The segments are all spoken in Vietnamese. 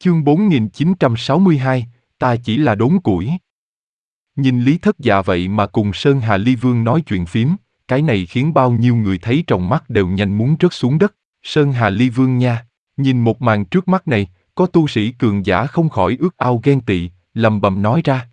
Chương 4962, ta chỉ là đốn củi. Nhìn Lý Thất Dạ vậy mà cùng Sơn Hà Ly Vương nói chuyện phím, cái này khiến bao nhiêu người thấy trong mắt đều nhanh muốn rớt xuống đất. Sơn Hà Ly Vương nha, nhìn một màn trước mắt này, có tu sĩ cường giả không khỏi ước ao ghen tị, lầm bầm nói ra.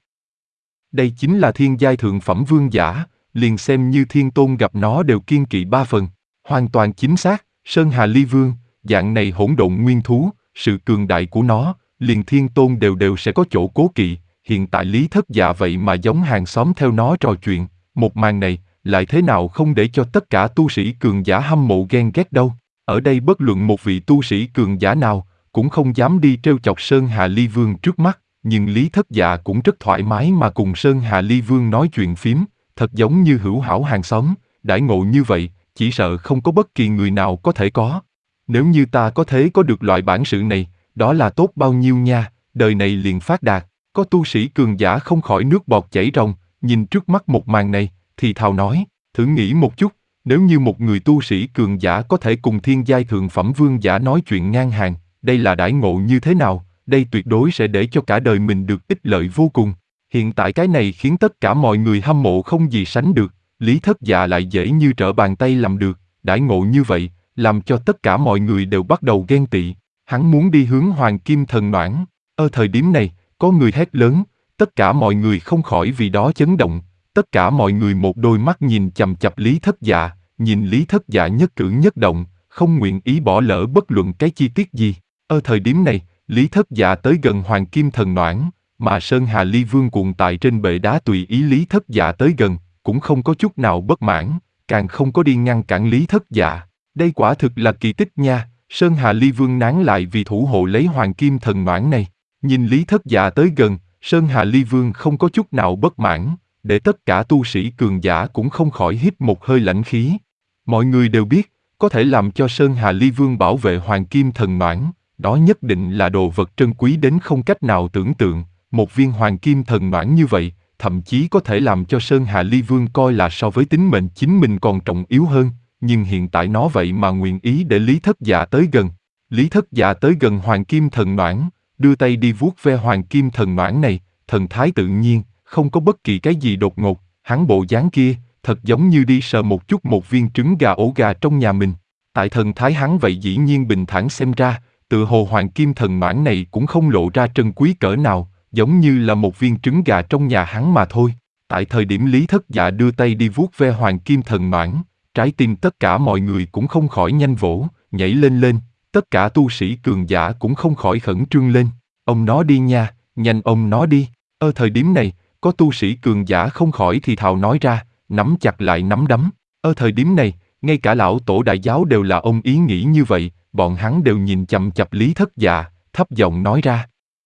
Đây chính là thiên giai thượng phẩm vương giả, liền xem như thiên tôn gặp nó đều kiêng kỵ 3 phần. Hoàn toàn chính xác, Sơn Hà Ly Vương, dạng này hỗn độn nguyên thú, sự cường đại của nó, liền thiên tôn đều sẽ có chỗ cố kỵ. Hiện tại Lý Thất Dạ vậy mà giống hàng xóm theo nó trò chuyện, một màn này, lại thế nào không để cho tất cả tu sĩ cường giả hâm mộ ghen ghét đâu. Ở đây bất luận một vị tu sĩ cường giả nào, cũng không dám đi trêu chọc Sơn Hà Ly Vương trước mắt, nhưng Lý Thất Dạ cũng rất thoải mái mà cùng Sơn Hà Ly Vương nói chuyện phím, thật giống như hữu hảo hàng xóm, đãi ngộ như vậy, chỉ sợ không có bất kỳ người nào có thể có. Nếu như ta có thể có được loại bản sự này, đó là tốt bao nhiêu nha, đời này liền phát đạt. Có tu sĩ cường giả không khỏi nước bọt chảy ròng, nhìn trước mắt một màn này, thì thào nói, thử nghĩ một chút, nếu như một người tu sĩ cường giả có thể cùng thiên giai thượng phẩm vương giả nói chuyện ngang hàng, đây là đãi ngộ như thế nào, đây tuyệt đối sẽ để cho cả đời mình được ích lợi vô cùng. Hiện tại cái này khiến tất cả mọi người hâm mộ không gì sánh được, Lý Thất Dạ lại dễ như trở bàn tay làm được, đãi ngộ như vậy, làm cho tất cả mọi người đều bắt đầu ghen tị. Hắn muốn đi hướng Hoàng Kim Thần Noãn. Ở thời điểm này, có người hét lớn, tất cả mọi người không khỏi vì đó chấn động, tất cả mọi người một đôi mắt nhìn chằm chằm Lý Thất Dạ, nhìn Lý Thất Dạ nhất cử nhất động, không nguyện ý bỏ lỡ bất luận cái chi tiết gì. Ở thời điểm này, Lý Thất Dạ tới gần Hoàng Kim Thần Noãn, mà Sơn Hà Ly Vương cuộn tại trên bệ đá tùy ý Lý Thất Dạ tới gần, cũng không có chút nào bất mãn, càng không có đi ngăn cản Lý Thất Dạ. Đây quả thực là kỳ tích nha, Sơn Hà Ly Vương nán lại vì thủ hộ lấy Hoàng Kim Thần Noãn này. Nhìn Lý Thất Dạ tới gần, Sơn Hà Ly Vương không có chút nào bất mãn, để tất cả tu sĩ cường giả cũng không khỏi hít một hơi lãnh khí. Mọi người đều biết, có thể làm cho Sơn Hà Ly Vương bảo vệ Hoàng Kim Thần Noãn, đó nhất định là đồ vật trân quý đến không cách nào tưởng tượng. Một viên Hoàng Kim Thần Noãn như vậy, thậm chí có thể làm cho Sơn Hà Ly Vương coi là so với tính mệnh chính mình còn trọng yếu hơn, nhưng hiện tại nó vậy mà nguyện ý để Lý Thất Dạ tới gần. Lý Thất Dạ tới gần Hoàng Kim Thần Noãn, đưa tay đi vuốt ve Hoàng Kim Thần Noãn này, thần thái tự nhiên, không có bất kỳ cái gì đột ngột, hắn bộ dáng kia, thật giống như đi sờ một chút một viên trứng gà ổ gà trong nhà mình. Tại thần thái hắn vậy dĩ nhiên bình thản xem ra, tựa hồ Hoàng Kim Thần Noãn này cũng không lộ ra trân quý cỡ nào, giống như là một viên trứng gà trong nhà hắn mà thôi. Tại thời điểm Lý Thất Dạ đưa tay đi vuốt ve Hoàng Kim Thần Noãn, trái tim tất cả mọi người cũng không khỏi nhanh vỗ, nhảy lên lên. Tất cả tu sĩ cường giả cũng không khỏi khẩn trương lên. Ông nó đi nha, nhanh ông nó đi. Ở thời điểm này, có tu sĩ cường giả không khỏi thì thào nói ra, nắm chặt lại nắm đấm. Ở thời điểm này, ngay cả lão tổ đại giáo đều là ông ý nghĩ như vậy, bọn hắn đều nhìn chằm chằm Lý Thất Dạ, thấp giọng nói ra.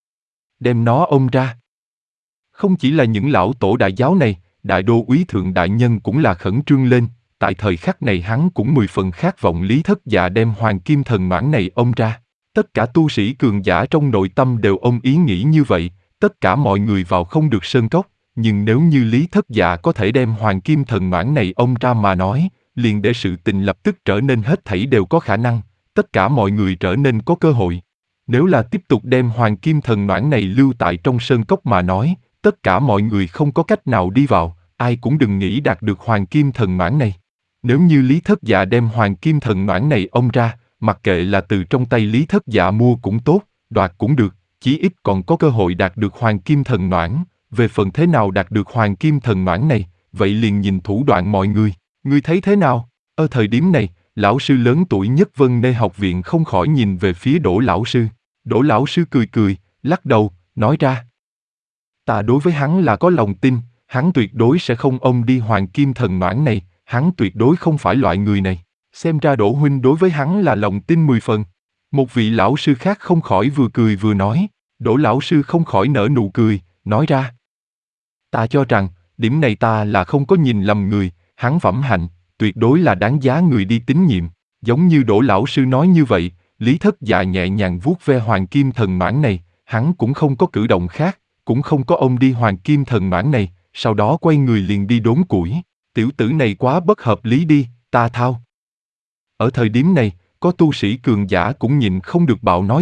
Đem nó ôm ra. Không chỉ là những lão tổ đại giáo này, đại đô úy thượng đại nhân cũng là khẩn trương lên. Tại thời khắc này hắn cũng 10 phần khát vọng Lý Thất Dạ đem Hoàng Kim Thần Noãn này ôm ra. Tất cả tu sĩ cường giả trong nội tâm đều ôm ý nghĩ như vậy, tất cả mọi người vào không được sơn cốc, nhưng nếu như Lý Thất Dạ có thể đem Hoàng Kim Thần Noãn này ôm ra mà nói, liền để sự tình lập tức trở nên hết thảy đều có khả năng, tất cả mọi người trở nên có cơ hội. Nếu là tiếp tục đem Hoàng Kim Thần Noãn này lưu tại trong sơn cốc mà nói, tất cả mọi người không có cách nào đi vào, ai cũng đừng nghĩ đạt được Hoàng Kim Thần Noãn này. Nếu như Lý Thất Dạ đem Hoàng Kim Thần Noãn này ôm ra, mặc kệ là từ trong tay Lý Thất Dạ mua cũng tốt, đoạt cũng được, chí ít còn có cơ hội đạt được Hoàng Kim Thần Noãn. Về phần thế nào đạt được Hoàng Kim Thần Noãn này, vậy liền nhìn thủ đoạn mọi người. Ngươi thấy thế nào? Ở thời điểm này, lão sư lớn tuổi nhất Vân Nê học viện không khỏi nhìn về phía Đỗ lão sư. Đỗ lão sư cười cười, lắc đầu, nói ra. Ta đối với hắn là có lòng tin, hắn tuyệt đối sẽ không ôm đi Hoàng Kim Thần Noãn này. Hắn tuyệt đối không phải loại người này. Xem ra Đỗ huynh đối với hắn là lòng tin 10 phần. Một vị lão sư khác không khỏi vừa cười vừa nói. Đỗ lão sư không khỏi nở nụ cười, nói ra. Ta cho rằng, điểm này ta là không có nhìn lầm người, hắn phẩm hạnh, tuyệt đối là đáng giá người đi tín nhiệm. Giống như Đỗ lão sư nói như vậy, Lý Thất Dạ nhẹ nhàng vuốt ve Hoàng Kim Thần Noãn này, hắn cũng không có cử động khác, cũng không có ôm đi Hoàng Kim Thần Noãn này, sau đó quay người liền đi đốn củi. Tiểu tử này quá bất hợp lý đi, ta thao. Ở thời điểm này, có tu sĩ cường giả cũng nhịn không được bạo nói tục.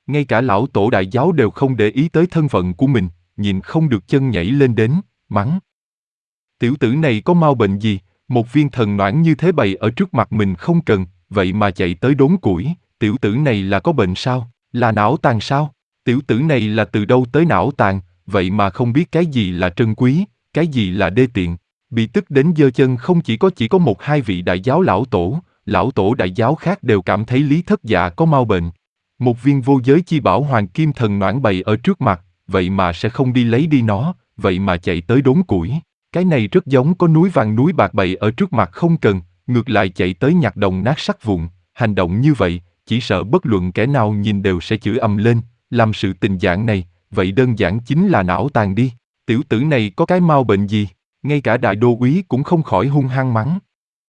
Ngay cả lão tổ đại giáo đều không để ý tới thân phận của mình, nhìn không được chân nhảy lên đến, mắng. Tiểu tử này có mau bệnh gì, một viên thần noãn như thế bày ở trước mặt mình không cần, vậy mà chạy tới đốn củi, tiểu tử này là có bệnh sao, là não tàn sao? Tiểu tử này là từ đâu tới não tàn, vậy mà không biết cái gì là trân quý, cái gì là đê tiện. Bị tức đến giơ chân không chỉ có một hai vị đại giáo lão tổ đại giáo khác đều cảm thấy Lý Thất Dạ có mau bệnh. Một viên vô giới chi bảo hoàng kim thần noãn bày ở trước mặt, vậy mà sẽ không đi lấy đi nó, vậy mà chạy tới đốn củi. Cái này rất giống có núi vàng núi bạc bày ở trước mặt không cần, ngược lại chạy tới nhặt đồng nát sắt vụn. Hành động như vậy, chỉ sợ bất luận kẻ nào nhìn đều sẽ chửi ầm lên, làm sự tình dạng này, vậy đơn giản chính là não tàn đi. Tiểu tử này có cái mau bệnh gì, ngay cả đại đô úy cũng không khỏi hung hăng mắng.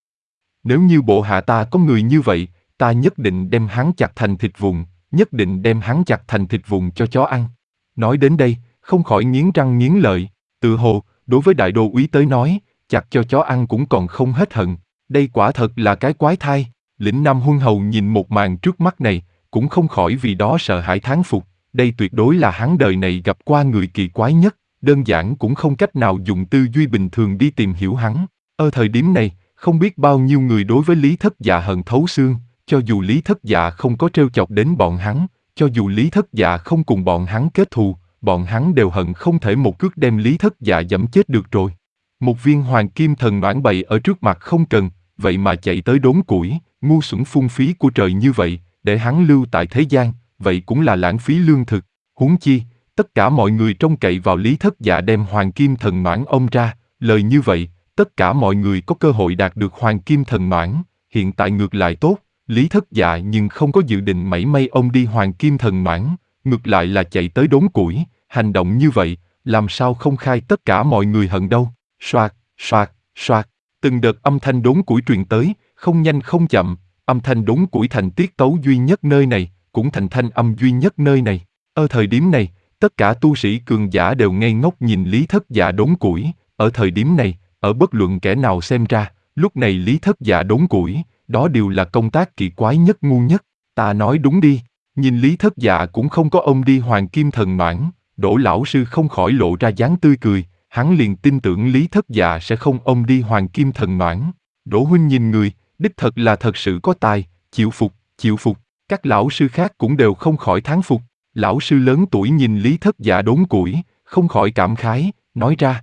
Nếu như bộ hạ ta có người như vậy, ta nhất định đem hắn chặt thành thịt vụn, nhất định đem hắn chặt thành thịt vụn cho chó ăn. Nói đến đây, không khỏi nghiến răng nghiến lợi, tự hồ, đối với đại đô úy tới nói, chặt cho chó ăn cũng còn không hết hận, đây quả thật là cái quái thai. Lĩnh Nam Huân Hầu nhìn một màn trước mắt này, cũng không khỏi vì đó sợ hãi thán phục, đây tuyệt đối là hắn đời này gặp qua người kỳ quái nhất, đơn giản cũng không cách nào dùng tư duy bình thường đi tìm hiểu hắn. Ở thời điểm này, không biết bao nhiêu người đối với Lý Thất Dạ hận thấu xương, cho dù Lý Thất Dạ không có trêu chọc đến bọn hắn, cho dù Lý Thất Dạ không cùng bọn hắn kết thù, bọn hắn đều hận không thể một cước đem Lý Thất Dạ giẫm chết được rồi. Một viên hoàng kim thần noãn bày ở trước mặt không cần, vậy mà chạy tới đốn củi, ngu xuẩn phung phí của trời như vậy, để hắn lưu tại thế gian, vậy cũng là lãng phí lương thực. Huống chi, tất cả mọi người trông cậy vào Lý Thất Dạ đem hoàng kim thần noãn ôm ra, lời như vậy, tất cả mọi người có cơ hội đạt được hoàng kim thần noãn, hiện tại ngược lại tốt, Lý Thất Dạ nhưng không có dự định mảy may ôm đi hoàng kim thần noãn, ngược lại là chạy tới đốn củi, hành động như vậy, làm sao không khai tất cả mọi người hận đâu. Soạt, soạt, soạt, từng đợt âm thanh đốn củi truyền tới, không nhanh không chậm, âm thanh đốn củi thành tiết tấu duy nhất nơi này, cũng thành thanh âm duy nhất nơi này. Ở thời điểm này, tất cả tu sĩ cường giả đều ngây ngốc nhìn Lý Thất Dạ đốn củi, ở thời điểm này, ở bất luận kẻ nào xem ra, lúc này Lý Thất Dạ đốn củi, đó đều là công tác kỳ quái nhất ngu nhất, ta nói đúng đi, nhìn Lý Thất Dạ cũng không có ôm đi hoàng kim thần noãn, Đỗ lão sư không khỏi lộ ra dáng tươi cười, hắn liền tin tưởng Lý Thất Dạ sẽ không ôm đi hoàng kim thần noãn. Đỗ huynh nhìn người, đích thật là thật sự có tài, chịu phục, chịu phục, các lão sư khác cũng đều không khỏi thán phục. Lão sư lớn tuổi nhìn Lý Thất Dạ đốn củi, không khỏi cảm khái, nói ra.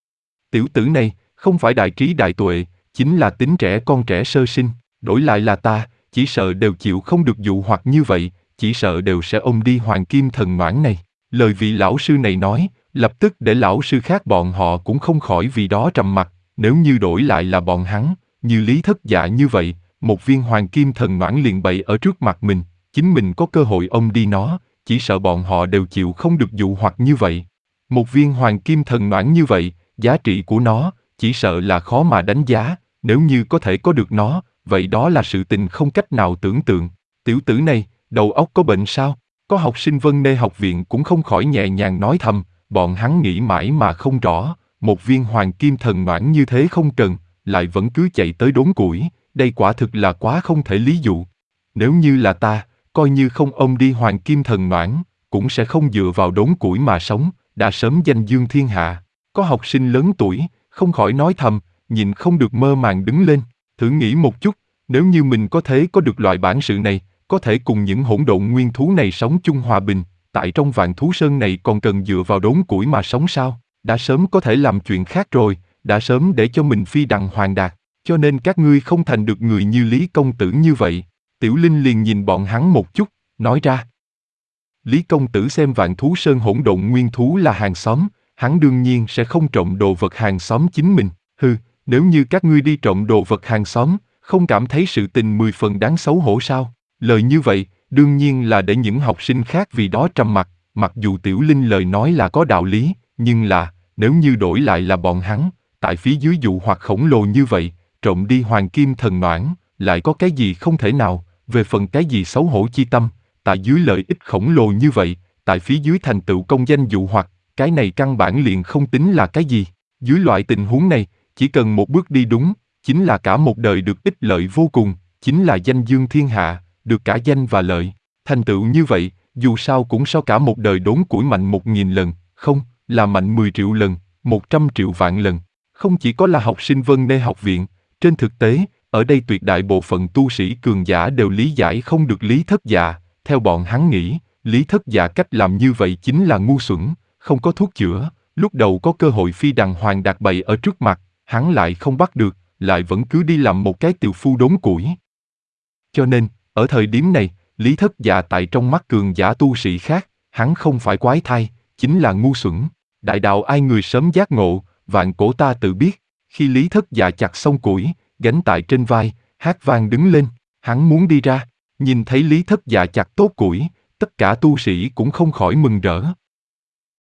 Tiểu tử này, không phải đại trí đại tuệ, chính là tính trẻ con trẻ sơ sinh, đổi lại là ta, chỉ sợ đều chịu không được dụ hoặc như vậy, chỉ sợ đều sẽ ôm đi hoàng kim thần noãn này. Lời vị lão sư này nói, lập tức để lão sư khác bọn họ cũng không khỏi vì đó trầm mặc, nếu như đổi lại là bọn hắn, như Lý Thất Dạ như vậy, một viên hoàng kim thần noãn liền bày ở trước mặt mình, chính mình có cơ hội ôm đi nó, chỉ sợ bọn họ đều chịu không được dụ hoặc như vậy. Một viên hoàng kim thần noãn như vậy, giá trị của nó, chỉ sợ là khó mà đánh giá, nếu như có thể có được nó, vậy đó là sự tình không cách nào tưởng tượng. Tiểu tử này, đầu óc có bệnh sao? Có học sinh Vân Nê học viện cũng không khỏi nhẹ nhàng nói thầm, bọn hắn nghĩ mãi mà không rõ, một viên hoàng kim thần noãn như thế không cần, lại vẫn cứ chạy tới đốn củi, đây quả thực là quá không thể lý dụ. Nếu như là ta, coi như không ôm đi hoàng kim thần noãn, cũng sẽ không dựa vào đốn củi mà sống, đã sớm danh dương thiên hạ. Có học sinh lớn tuổi, không khỏi nói thầm, nhìn không được mơ màng đứng lên, thử nghĩ một chút, nếu như mình có thể có được loại bản sự này, có thể cùng những hỗn độn nguyên thú này sống chung hòa bình, tại trong vạn thú sơn này còn cần dựa vào đốn củi mà sống sao, đã sớm có thể làm chuyện khác rồi, đã sớm để cho mình phi đặng hoàng đạt, cho nên các ngươi không thành được người như Lý công tử như vậy. Tiểu Linh liền nhìn bọn hắn một chút, nói ra. Lý công tử xem vạn thú sơn hỗn độn nguyên thú là hàng xóm, hắn đương nhiên sẽ không trộm đồ vật hàng xóm chính mình, hừ, nếu như các ngươi đi trộm đồ vật hàng xóm, không cảm thấy sự tình 10 phần đáng xấu hổ sao? Lời như vậy, đương nhiên là để những học sinh khác vì đó trầm mặc, mặc dù Tiểu Linh lời nói là có đạo lý, nhưng là, nếu như đổi lại là bọn hắn, tại phía dưới dụ hoặc khổng lồ như vậy, trộm đi hoàng kim thần noãn, lại có cái gì không thể nào, về phần cái gì xấu hổ chi tâm, tại dưới lợi ích khổng lồ như vậy, tại phía dưới thành tựu công danh dụ hoặc, cái này căn bản liền không tính là cái gì. Dưới loại tình huống này, chỉ cần một bước đi đúng, chính là cả một đời được ích lợi vô cùng, chính là danh dương thiên hạ, được cả danh và lợi. Thành tựu như vậy, Dù sao cũng so cả một đời đốn củi mạnh 1.000 lần, không, là mạnh 10 triệu lần, 100 triệu vạn lần. Không chỉ có là học sinh Vân Nê học viện, trên thực tế, ở đây tuyệt đại bộ phận tu sĩ cường giả đều lý giải không được Lý Thất Dạ, theo bọn hắn nghĩ, Lý Thất Dạ cách làm như vậy chính là ngu xuẩn, không có thuốc chữa, lúc đầu có cơ hội phi đằng hoàng đạt bày ở trước mặt, hắn lại không bắt được, lại vẫn cứ đi làm một cái tiều phu đốn củi. Cho nên, ở thời điểm này, Lý Thất Dạ tại trong mắt cường giả tu sĩ khác, hắn không phải quái thai, chính là ngu xuẩn. Đại đạo ai người sớm giác ngộ, vạn cổ ta tự biết. Khi Lý Thất Dạ chặt xong củi, gánh tại trên vai, hát vang đứng lên, hắn muốn đi ra, nhìn thấy Lý Thất Dạ chặt tốt củi, tất cả tu sĩ cũng không khỏi mừng rỡ.